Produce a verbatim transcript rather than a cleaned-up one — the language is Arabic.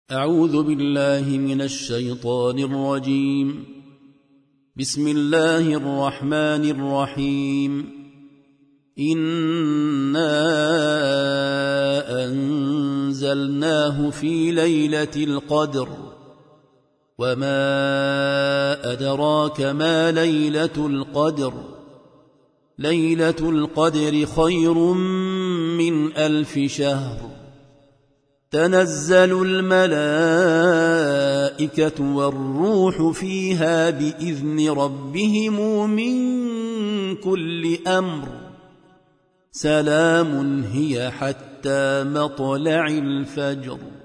أعوذ بالله من الشيطان الرجيم. بسم الله الرحمن الرحيم. إنا أنزلناه في ليلة القدر وما أدراك ما ليلة القدر ليلة القدر خير من ألف شهر. تنزل الملائكة والروح فيها بإذن ربهم من كل أمر. سلام هي حتى مطلع الفجر.